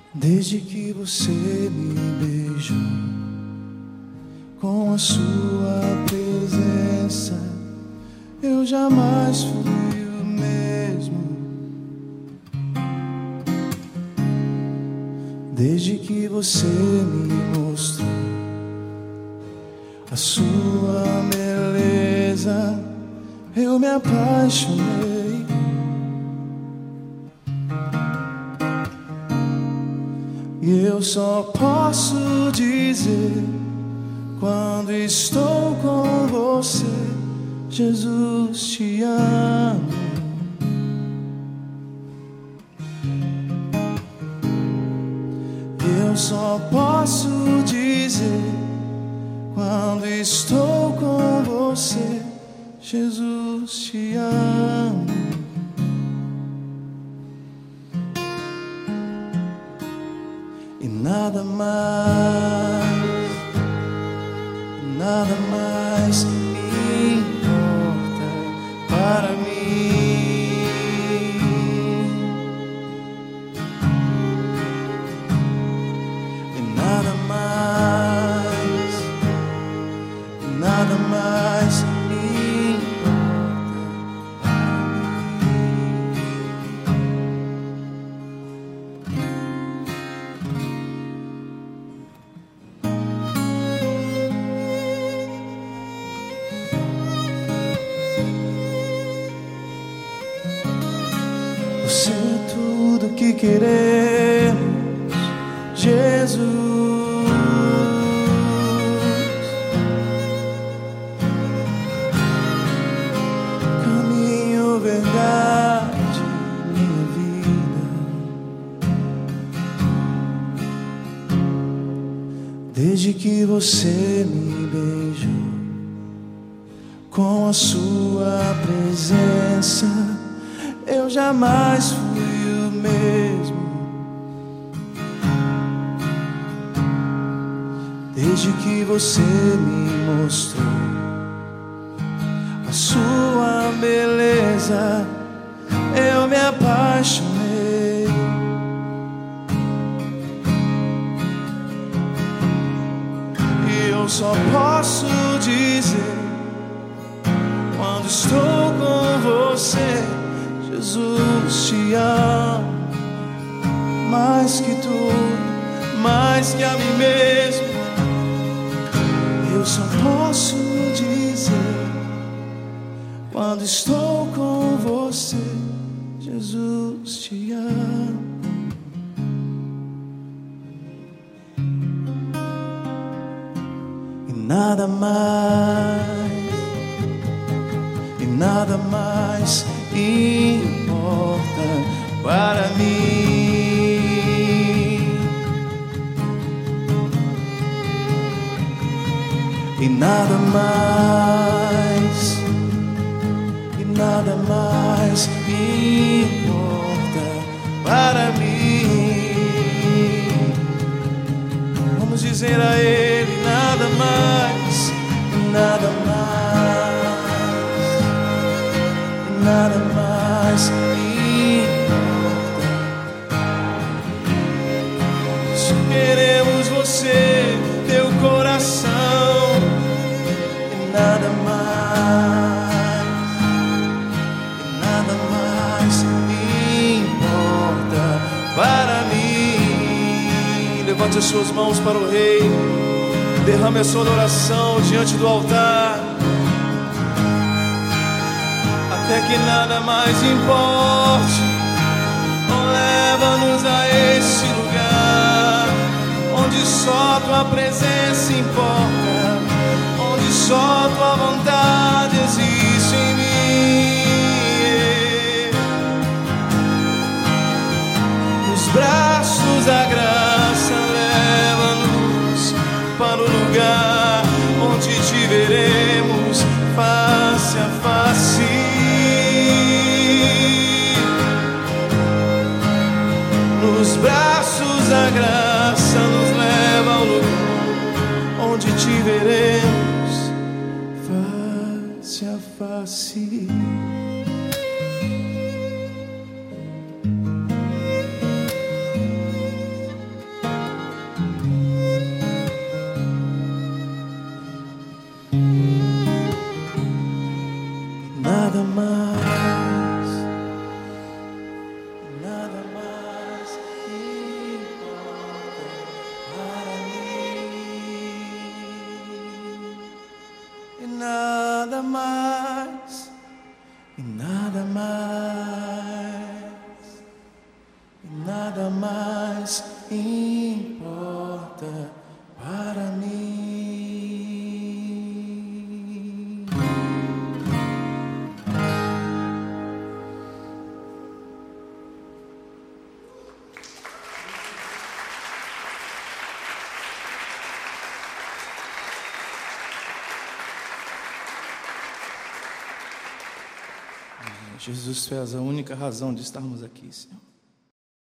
Desde que você me beijou, com a sua presença, eu jamais fui o mesmo. Desde que você me mostrou a sua beleza, eu me apaixonei. E eu só posso dizer, quando estou com você, Jesus, te amo. Eu só posso dizer, quando estou com você, Jesus, te amo. E nada mais importa para mim. E nada mais importa Você é tudo que queremos, Jesus. Caminho, verdade, minha vida. Desde que você me beijou, com a sua presença, eu jamais fui o mesmo. Desde que você me mostrou a sua beleza, eu me apaixonei. E eu só posso dizer, quando estou com você, Jesus, te amo, mais que tudo, mais que a mim mesmo. Eu só posso dizer, quando estou com você, Jesus, te amo. E nada mais importa para mim. E nada mais importa para mim. Vamos dizer a Ele, nada mais importa. Só queremos você, teu coração. E nada mais importa para mim. Levante as suas mãos para o Rei, derrame a sua adoração diante do altar, até que nada mais importe. Leva-nos a esse lugar, onde só tua presença importa, onde só tua vontade existe em mim. Nos braços da graça, leva-nos para o lugar onde te veremos face a face. Nos braços da graça, nos leva ao lugar onde te veremos face a face. nada mais importa para mim. Jesus, Tu és a única razão de estarmos aqui, Senhor.